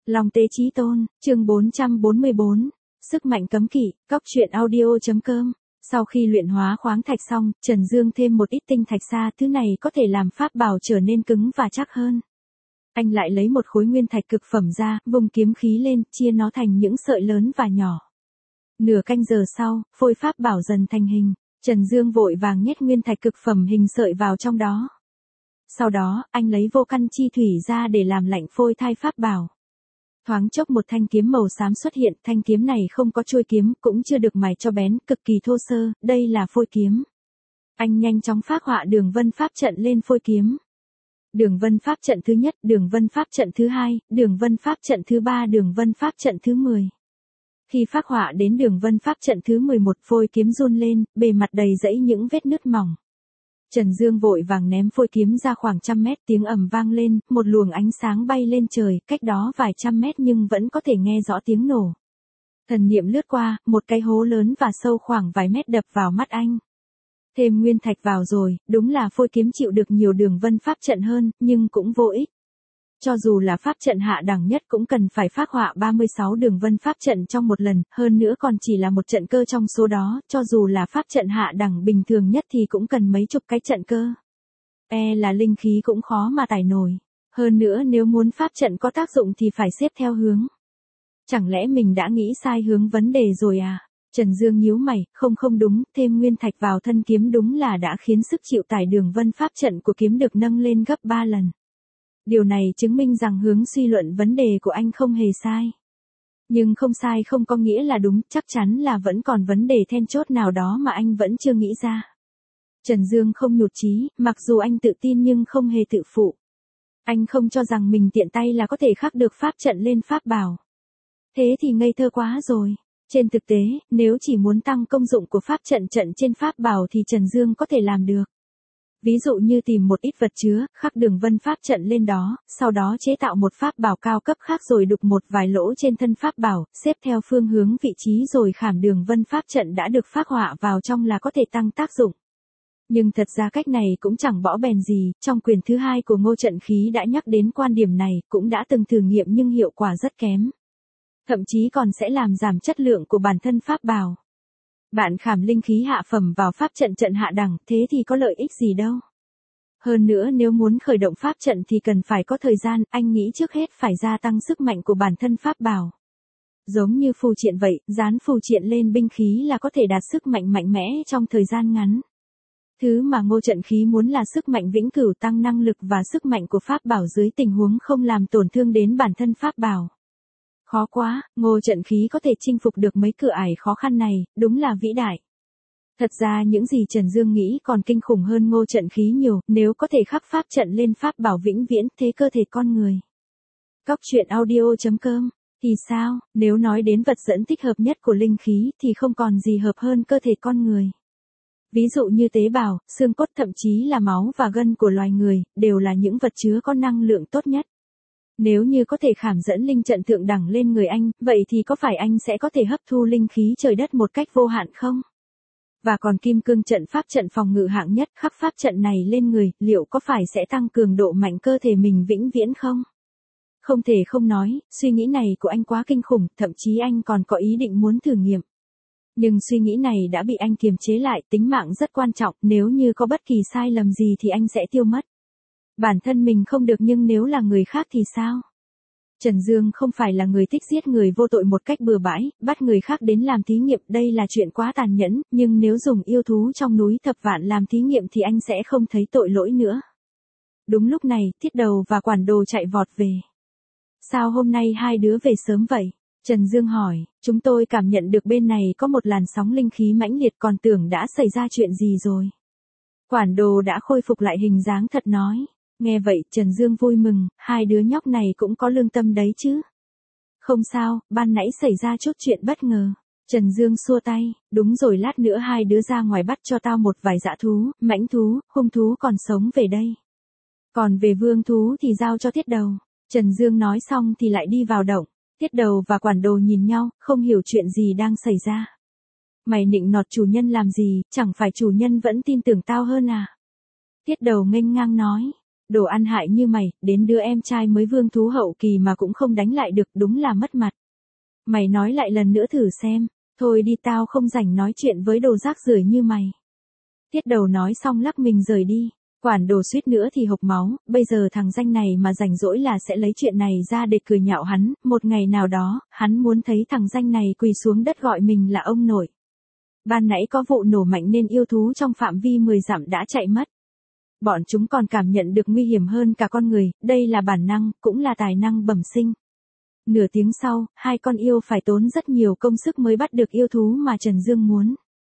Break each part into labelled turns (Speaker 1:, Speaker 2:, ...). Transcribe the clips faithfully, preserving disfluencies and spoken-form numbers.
Speaker 1: Long Tế Chí Tôn, chương bốn trăm bốn mươi bốn. Sức mạnh cấm kỵ, cóc truyện audio.com. Sau khi luyện hóa khoáng thạch xong, Trần Dương thêm một ít tinh thạch xa, thứ này có thể làm pháp bảo trở nên cứng và chắc hơn. Anh lại lấy một khối nguyên thạch cực phẩm ra, vùng kiếm khí lên, chia nó thành những sợi lớn và nhỏ. Nửa canh giờ sau, phôi pháp bảo dần thành hình, Trần Dương vội vàng nhét nguyên thạch cực phẩm hình sợi vào trong đó. Sau đó, anh lấy vô căn chi thủy ra để làm lạnh phôi thai pháp bảo. Thoáng chốc một thanh kiếm màu xám xuất hiện, thanh kiếm này không có chuôi kiếm, cũng chưa được mài cho bén, cực kỳ thô sơ, đây là phôi kiếm. Anh nhanh chóng phác họa đường vân pháp trận lên phôi kiếm. Đường vân pháp trận thứ nhất, đường vân pháp trận thứ hai, đường vân pháp trận thứ ba, đường vân pháp trận thứ mười. Khi phác họa đến đường vân pháp trận thứ mười một, phôi kiếm run lên, bề mặt đầy rẫy những vết nứt mỏng. Trần Dương vội vàng ném phôi kiếm ra khoảng trăm mét, tiếng ầm vang lên, một luồng ánh sáng bay lên trời, cách đó vài trăm mét nhưng vẫn có thể nghe rõ tiếng nổ. Thần niệm lướt qua, một cái hố lớn và sâu khoảng vài mét đập vào mắt anh. Thêm nguyên thạch vào rồi, đúng là phôi kiếm chịu được nhiều đường vân pháp trận hơn, nhưng cũng vô ích. Cho dù là pháp trận hạ đẳng nhất cũng cần phải phác họa ba mươi sáu đường vân pháp trận trong một lần, hơn nữa còn chỉ là một trận cơ trong số đó, cho dù là pháp trận hạ đẳng bình thường nhất thì cũng cần mấy chục cái trận cơ. E là linh khí cũng khó mà tải nổi. Hơn nữa nếu muốn pháp trận có tác dụng thì phải xếp theo hướng. Chẳng lẽ mình đã nghĩ sai hướng vấn đề rồi à? Trần Dương nhíu mày, không không đúng, thêm nguyên thạch vào thân kiếm đúng là đã khiến sức chịu tải đường vân pháp trận của kiếm được nâng lên gấp ba lần. Điều này chứng minh rằng hướng suy luận vấn đề của anh không hề sai. Nhưng không sai không có nghĩa là đúng, chắc chắn là vẫn còn vấn đề then chốt nào đó mà anh vẫn chưa nghĩ ra. Trần Dương không nhụt chí, mặc dù anh tự tin nhưng không hề tự phụ. Anh không cho rằng mình tiện tay là có thể khắc được pháp trận lên pháp bảo. Thế thì ngây thơ quá rồi. Trên thực tế, nếu chỉ muốn tăng công dụng của pháp trận trận trên pháp bảo thì Trần Dương có thể làm được. Ví dụ như tìm một ít vật chứa, khắc đường vân pháp trận lên đó, sau đó chế tạo một pháp bảo cao cấp khác rồi đục một vài lỗ trên thân pháp bảo, xếp theo phương hướng vị trí rồi khảm đường vân pháp trận đã được phác họa vào trong là có thể tăng tác dụng. Nhưng thật ra cách này cũng chẳng bỏ bèn gì, trong quyển thứ hai của Ngô Trận Khí đã nhắc đến quan điểm này, cũng đã từng thử nghiệm nhưng hiệu quả rất kém. Thậm chí còn sẽ làm giảm chất lượng của bản thân pháp bảo. Bạn khảm linh khí hạ phẩm vào pháp trận trận hạ đẳng, thế thì có lợi ích gì đâu. Hơn nữa nếu muốn khởi động pháp trận thì cần phải có thời gian, anh nghĩ trước hết phải gia tăng sức mạnh của bản thân pháp bảo. Giống như phù triện vậy, dán phù triện lên binh khí là có thể đạt sức mạnh mạnh mẽ trong thời gian ngắn. Thứ mà Ngô Trận Khí muốn là sức mạnh vĩnh cửu, tăng năng lực và sức mạnh của pháp bảo dưới tình huống không làm tổn thương đến bản thân pháp bảo. Khó quá, Ngô Trận Khí có thể chinh phục được mấy cửa ải khó khăn này, đúng là vĩ đại. Thật ra những gì Trần Dương nghĩ còn kinh khủng hơn Ngô Trận Khí nhiều, nếu có thể khắc pháp trận lên pháp bảo vĩnh viễn thế cơ thể con người. Cóc truyện audio.com. Thì sao, nếu nói đến vật dẫn thích hợp nhất của linh khí thì không còn gì hợp hơn cơ thể con người. Ví dụ như tế bào, xương cốt thậm chí là máu và gân của loài người, đều là những vật chứa có năng lượng tốt nhất. Nếu như có thể khảm dẫn linh trận thượng đẳng lên người anh, vậy thì có phải anh sẽ có thể hấp thu linh khí trời đất một cách vô hạn không? Và còn kim cương trận pháp trận phòng ngự hạng nhất, khắc pháp trận này lên người, liệu có phải sẽ tăng cường độ mạnh cơ thể mình vĩnh viễn không? Không thể không nói, suy nghĩ này của anh quá kinh khủng, thậm chí anh còn có ý định muốn thử nghiệm. Nhưng suy nghĩ này đã bị anh kiềm chế lại, tính mạng rất quan trọng, nếu như có bất kỳ sai lầm gì thì anh sẽ tiêu mất. Bản thân mình không được nhưng nếu là người khác thì sao? Trần Dương không phải là người thích giết người vô tội một cách bừa bãi, bắt người khác đến làm thí nghiệm, đây là chuyện quá tàn nhẫn, nhưng nếu dùng yêu thú trong núi thập vạn làm thí nghiệm thì anh sẽ không thấy tội lỗi nữa. Đúng lúc này, Thiết Đầu và Quản Đồ chạy vọt về. Sao hôm nay hai đứa về sớm vậy? Trần Dương hỏi, chúng tôi cảm nhận được bên này có một làn sóng linh khí mãnh liệt, còn tưởng đã xảy ra chuyện gì rồi. Quản Đồ đã khôi phục lại hình dáng thật nói. Nghe vậy, Trần Dương vui mừng, hai đứa nhóc này cũng có lương tâm đấy chứ. Không sao, ban nãy xảy ra chút chuyện bất ngờ. Trần Dương xua tay, đúng rồi, lát nữa hai đứa ra ngoài bắt cho tao một vài dã thú, mãnh thú, hung thú còn sống về đây. Còn về vương thú thì giao cho Thiết Đầu. Trần Dương nói xong thì lại đi vào động. Thiết Đầu và Quản Đồ nhìn nhau, không hiểu chuyện gì đang xảy ra. Mày nịnh nọt chủ nhân làm gì, chẳng phải chủ nhân vẫn tin tưởng tao hơn à? Thiết Đầu nghênh ngang nói. Đồ ăn hại như mày, đến đứa em trai mới vương thú hậu kỳ mà cũng không đánh lại được, đúng là mất mặt. Mày nói lại lần nữa thử xem, thôi đi tao không rảnh nói chuyện với đồ rác rưởi như mày. Tiết Đầu nói xong lắc mình rời đi. Quản đồ suýt nữa thì hộc máu, bây giờ thằng danh này mà rảnh rỗi là sẽ lấy chuyện này ra để cười nhạo hắn, một ngày nào đó, hắn muốn thấy thằng danh này quỳ xuống đất gọi mình là ông nội. Ban nãy có vụ nổ mạnh nên yêu thú trong phạm vi mười dặm đã chạy mất. Bọn chúng còn cảm nhận được nguy hiểm hơn cả con người, đây là bản năng, cũng là tài năng bẩm sinh. Nửa tiếng sau, hai con yêu phải tốn rất nhiều công sức mới bắt được yêu thú mà Trần Dương muốn.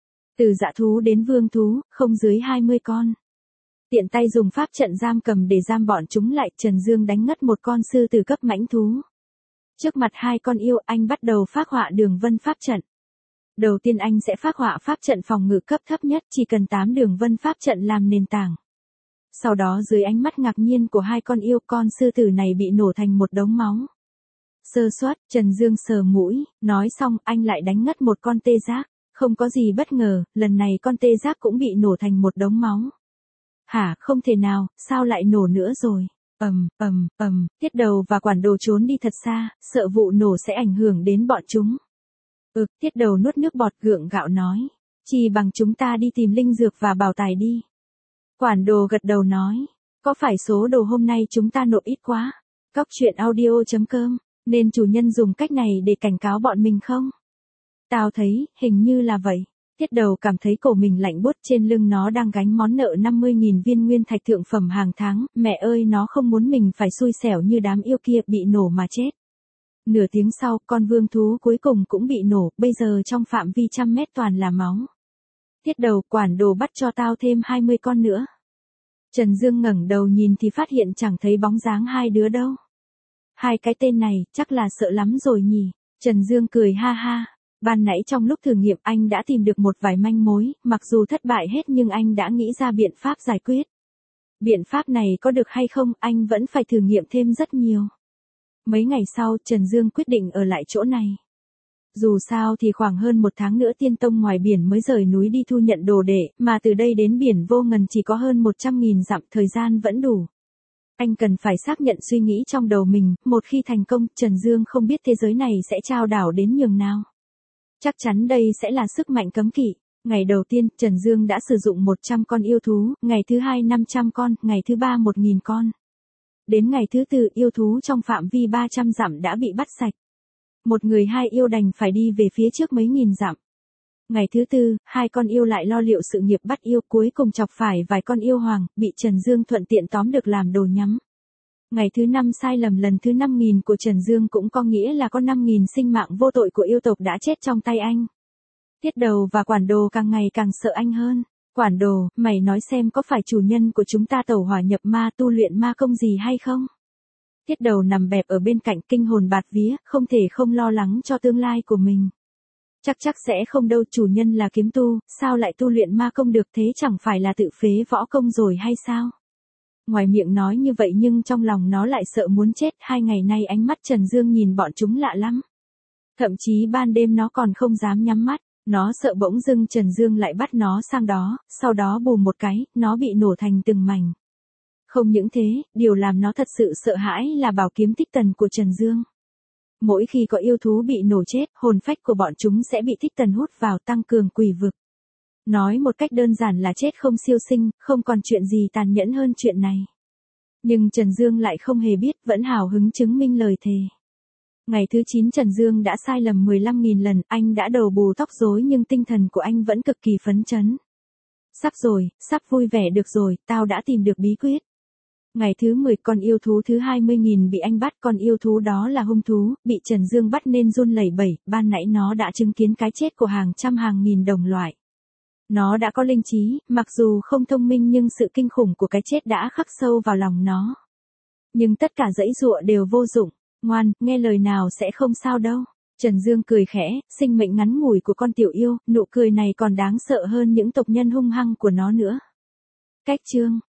Speaker 1: Từ dã thú đến vương thú, không dưới hai mươi con. Tiện tay dùng pháp trận giam cầm để giam bọn chúng lại, Trần Dương đánh ngất một con sư tử cấp mãnh thú. Trước mặt hai con yêu, anh bắt đầu phác họa đường vân pháp trận. Đầu tiên anh sẽ phác họa pháp trận phòng ngự cấp thấp nhất, chỉ cần tám đường vân pháp trận làm nền tảng. Sau đó dưới ánh mắt ngạc nhiên của hai con yêu, con sư tử này bị nổ thành một đống máu. Sơ suất, Trần Dương sờ mũi, nói xong anh lại đánh ngất một con tê giác. Không có gì bất ngờ, lần này con tê giác cũng bị nổ thành một đống máu. Hả, không thể nào, sao lại nổ nữa rồi? Ầm, ầm, ầm, Tiết Đầu và Quản Đồ trốn đi thật xa, sợ vụ nổ sẽ ảnh hưởng đến bọn chúng. Ừ, Tiết Đầu nuốt nước bọt gượng gạo nói. Chỉ bằng chúng ta đi tìm linh dược và bảo tài đi. Quản Đồ gật đầu nói. Có phải số đồ hôm nay chúng ta nộp ít quá? Cóc truyện audio chấm com, nên chủ nhân dùng cách này để cảnh cáo bọn mình không? Tao thấy, hình như là vậy. Tiết Đầu cảm thấy cổ mình lạnh buốt, trên lưng nó đang gánh món nợ năm mươi nghìn viên nguyên thạch thượng phẩm hàng tháng, mẹ ơi nó không muốn mình phải xui xẻo như đám yêu kia bị nổ mà chết. Nửa tiếng sau, con vương thú cuối cùng cũng bị nổ, bây giờ trong phạm vi trăm mét toàn là máu. Tiết Đầu, Quản Đồ bắt cho tao thêm hai mươi con nữa. Trần Dương ngẩng đầu nhìn thì phát hiện chẳng thấy bóng dáng hai đứa đâu. Hai cái tên này, chắc là sợ lắm rồi nhỉ. Trần Dương cười ha ha. Ban nãy trong lúc thử nghiệm anh đã tìm được một vài manh mối, mặc dù thất bại hết nhưng anh đã nghĩ ra biện pháp giải quyết. Biện pháp này có được hay không, anh vẫn phải thử nghiệm thêm rất nhiều. Mấy ngày sau, Trần Dương quyết định ở lại chỗ này. Dù sao thì khoảng hơn một tháng nữa Tiên Tông ngoài biển mới rời núi đi thu nhận đồ đệ, mà từ đây đến biển Vô Ngần chỉ có hơn một trăm nghìn dặm, thời gian vẫn đủ. Anh cần phải xác nhận suy nghĩ trong đầu mình, một khi thành công, Trần Dương không biết thế giới này sẽ trao đảo đến nhường nào. Chắc chắn đây sẽ là sức mạnh cấm kỵ. Ngày đầu tiên, Trần Dương đã sử dụng một trăm con yêu thú, ngày thứ hai năm trăm con, ngày thứ ba một nghìn con. Đến ngày thứ tư, yêu thú trong phạm vi ba trăm dặm đã bị bắt sạch. Một người hai yêu đành phải đi về phía trước mấy nghìn dặm. Ngày thứ tư, hai con yêu lại lo liệu sự nghiệp bắt yêu, cuối cùng chọc phải vài con yêu hoàng, bị Trần Dương thuận tiện tóm được làm đồ nhắm. Ngày thứ năm sai lầm lần thứ năm nghìn của Trần Dương cũng có nghĩa là có năm nghìn sinh mạng vô tội của yêu tộc đã chết trong tay anh. Tiết Đầu và Quản Đồ càng ngày càng sợ anh hơn. Quản Đồ, mày nói xem có phải chủ nhân của chúng ta tẩu hỏa nhập ma tu luyện ma công gì hay không? Tiết Đầu nằm bẹp ở bên cạnh kinh hồn bạt vía, không thể không lo lắng cho tương lai của mình. Chắc chắc sẽ không đâu, chủ nhân là kiếm tu, sao lại tu luyện ma công được, thế chẳng phải là tự phế võ công rồi hay sao? Ngoài miệng nói như vậy nhưng trong lòng nó lại sợ muốn chết, hai ngày nay ánh mắt Trần Dương nhìn bọn chúng lạ lắm. Thậm chí ban đêm nó còn không dám nhắm mắt, nó sợ bỗng dưng Trần Dương lại bắt nó sang đó, sau đó bùm một cái, nó bị nổ thành từng mảnh. Không những thế, điều làm nó thật sự sợ hãi là bảo kiếm Thích Tần của Trần Dương. Mỗi khi có yêu thú bị nổ chết, hồn phách của bọn chúng sẽ bị Thích Tần hút vào tăng cường quỷ vực. Nói một cách đơn giản là chết không siêu sinh, không còn chuyện gì tàn nhẫn hơn chuyện này. Nhưng Trần Dương lại không hề biết, vẫn hào hứng chứng minh lời thề. Ngày thứ chín Trần Dương đã sai lầm mười lăm nghìn lần, anh đã đầu bù tóc rối nhưng tinh thần của anh vẫn cực kỳ phấn chấn. Sắp rồi, sắp vui vẻ được rồi, tao đã tìm được bí quyết. Ngày thứ mười con yêu thú thứ hai mươi nghìn bị anh bắt, con yêu thú đó là hung thú, bị Trần Dương bắt nên run lẩy bẩy, ban nãy nó đã chứng kiến cái chết của hàng trăm hàng nghìn đồng loại. Nó đã có linh trí, mặc dù không thông minh nhưng sự kinh khủng của cái chết đã khắc sâu vào lòng nó. Nhưng tất cả giãy giụa đều vô dụng, ngoan, nghe lời nào sẽ không sao đâu. Trần Dương cười khẽ, sinh mệnh ngắn ngủi của con tiểu yêu, nụ cười này còn đáng sợ hơn những tộc nhân hung hăng của nó nữa. Cách chương